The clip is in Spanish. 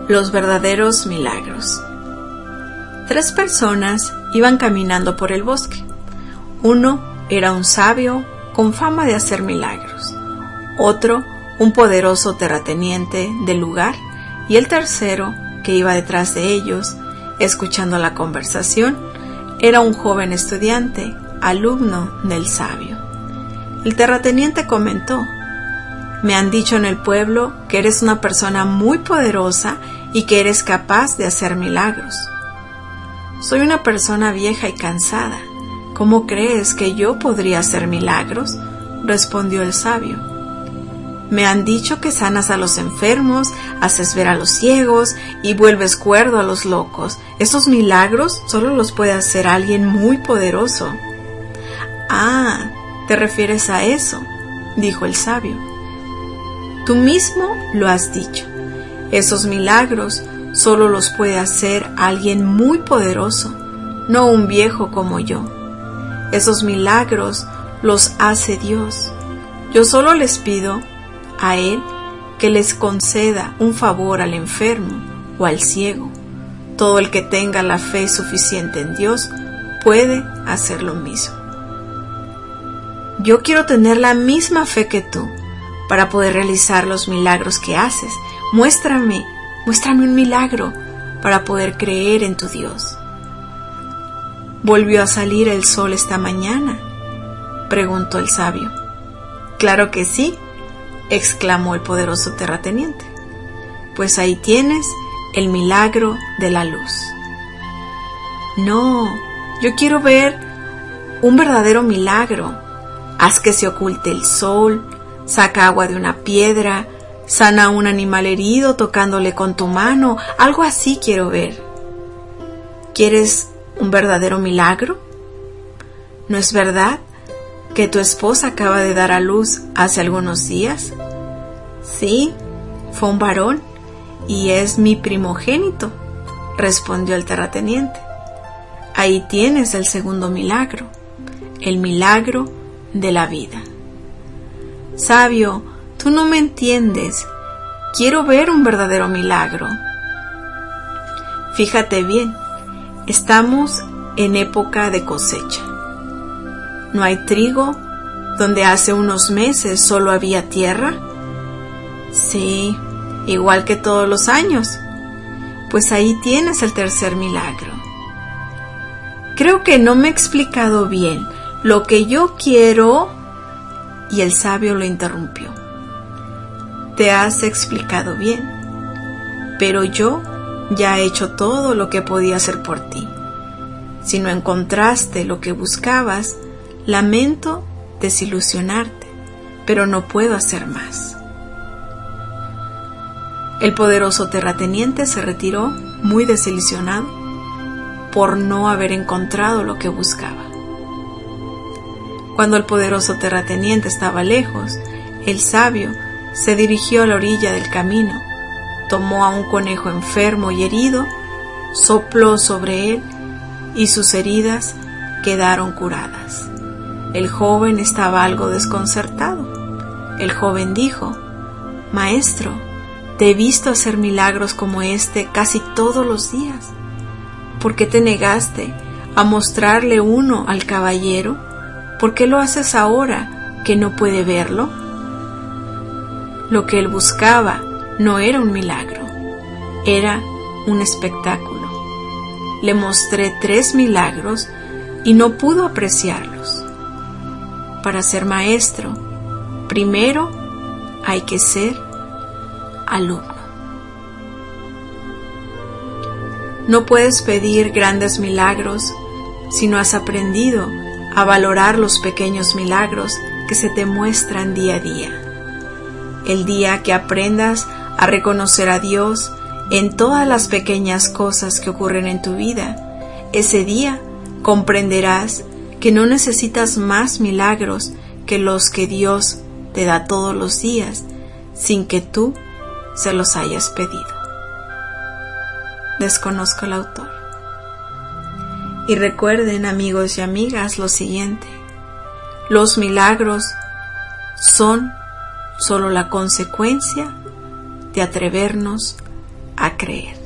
Los verdaderos milagros. 3 personas iban caminando por el bosque. Uno era un sabio con fama de hacer milagros, otro un poderoso terrateniente del lugar, y el tercero, que iba detrás de ellos, escuchando la conversación, era un joven estudiante, alumno del sabio. El terrateniente comentó: «Me han dicho en el pueblo que eres una persona muy poderosa y que eres capaz de hacer milagros». «Soy una persona vieja y cansada. ¿Cómo crees que yo podría hacer milagros?», respondió el sabio. «Me han dicho que sanas a los enfermos, haces ver a los ciegos y vuelves cuerdo a los locos. Esos milagros solo los puede hacer alguien muy poderoso». «Ah, ¿te refieres a eso?», dijo el sabio. «Tú mismo lo has dicho. Esos milagros solo los puede hacer alguien muy poderoso, no un viejo como yo. Esos milagros los hace Dios. Yo solo les pido a Él que les conceda un favor al enfermo o al ciego. Todo el que tenga la fe suficiente en Dios puede hacer lo mismo». «Yo quiero tener la misma fe que tú para poder realizar los milagros que haces. Muéstrame un milagro para poder creer en tu Dios». «¿Volvió a salir el sol esta mañana?», preguntó el sabio. «Claro que sí», exclamó el poderoso terrateniente. «Pues ahí tienes el milagro de la luz». «No, yo quiero ver un verdadero milagro. Haz que se oculte el sol, saca agua de una piedra, sana a un animal herido tocándole con tu mano, algo así quiero ver». «¿Quieres un verdadero milagro? ¿No es verdad que tu esposa acaba de dar a luz hace algunos días?». «Sí, fue un varón y es mi primogénito», respondió el terrateniente. «Ahí tienes el segundo milagro, el milagro de la vida». «Sabio, tú no me entiendes. Quiero ver un verdadero milagro». «Fíjate bien, estamos en época de cosecha. ¿No hay trigo donde hace unos meses solo había tierra?». «Sí, igual que todos los años». «Pues ahí tienes el tercer milagro». «Creo que no me he explicado bien. Lo que yo quiero…» Y el sabio lo interrumpió. «Te has explicado bien, pero yo ya he hecho todo lo que podía hacer por ti. Si no encontraste lo que buscabas, lamento desilusionarte, pero no puedo hacer más». El poderoso terrateniente se retiró muy desilusionado por no haber encontrado lo que buscaba. Cuando el poderoso terrateniente estaba lejos, el sabio se dirigió a la orilla del camino, tomó a un conejo enfermo y herido, sopló sobre él y sus heridas quedaron curadas. El joven estaba algo desconcertado. El joven dijo: «Maestro, te he visto hacer milagros como este casi todos los días. ¿Por qué te negaste a mostrarle uno al caballero? ¿Por qué lo haces ahora que no puede verlo?». Lo que él buscaba no era un milagro, era un espectáculo. Le mostré 3 milagros y no pudo apreciarlos. Para ser maestro, primero hay que ser alumno. No puedes pedir grandes milagros si no has aprendido a valorar los pequeños milagros que se te muestran día a día. El día que aprendas a reconocer a Dios en todas las pequeñas cosas que ocurren en tu vida, ese día comprenderás que no necesitas más milagros que los que Dios te da todos los días sin que tú se los hayas pedido. Desconozco el autor. Y recuerden, amigos y amigas, lo siguiente: los milagros son solo la consecuencia de atrevernos a creer.